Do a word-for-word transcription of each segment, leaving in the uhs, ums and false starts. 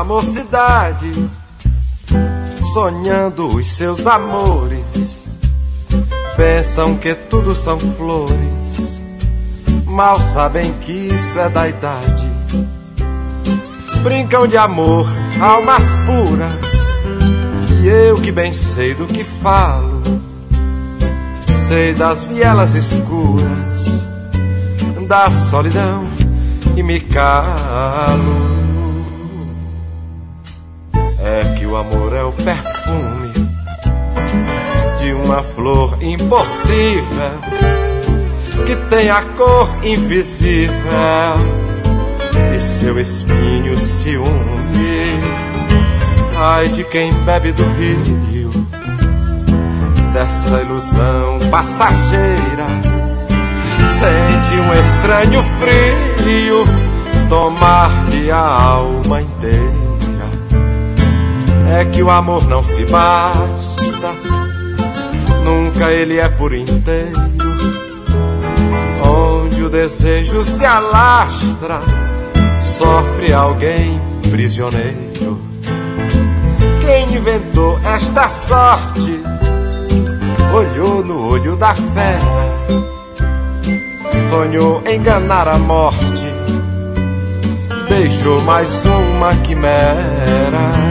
sua mocidade, sonhando os seus amores. Pensam que tudo são flores, mal sabem que isso é da idade. Brincam de amor, almas puras, e eu que bem sei do que falo, sei das vielas escuras da solidão e me calo. É que o amor é o perfume de uma flor impossível, que tem a cor invisível e seu espinho ciúme. Ai de quem bebe do rio, dessa ilusão passageira, sente um estranho frio tomar-lhe a alma inteira. É que o amor não se basta, nunca ele é por inteiro. Onde o desejo se alastra, sofre alguém prisioneiro. Quem inventou esta sorte olhou no olho da fera, sonhou enganar a morte, beijou mais uma quimera.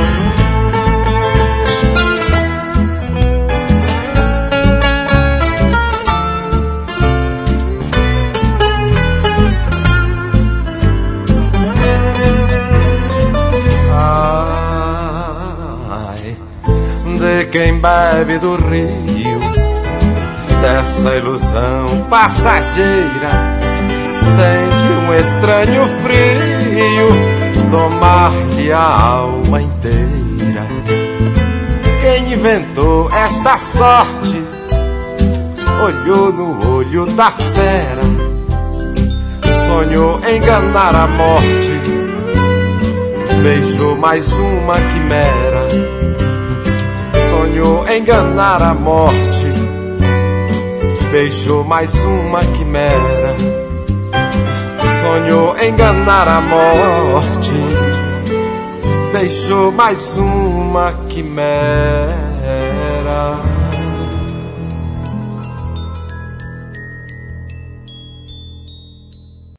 De quem bebe do rio, dessa ilusão passageira, sente um estranho frio tomar-lhe a alma inteira. Quem inventou esta sorte olhou no olho da fera, sonhou enganar a morte, beijou mais uma quimera. Sonhou enganar a morte, beijou mais uma quimera. Sonhou enganar a morte, beijou mais uma quimera.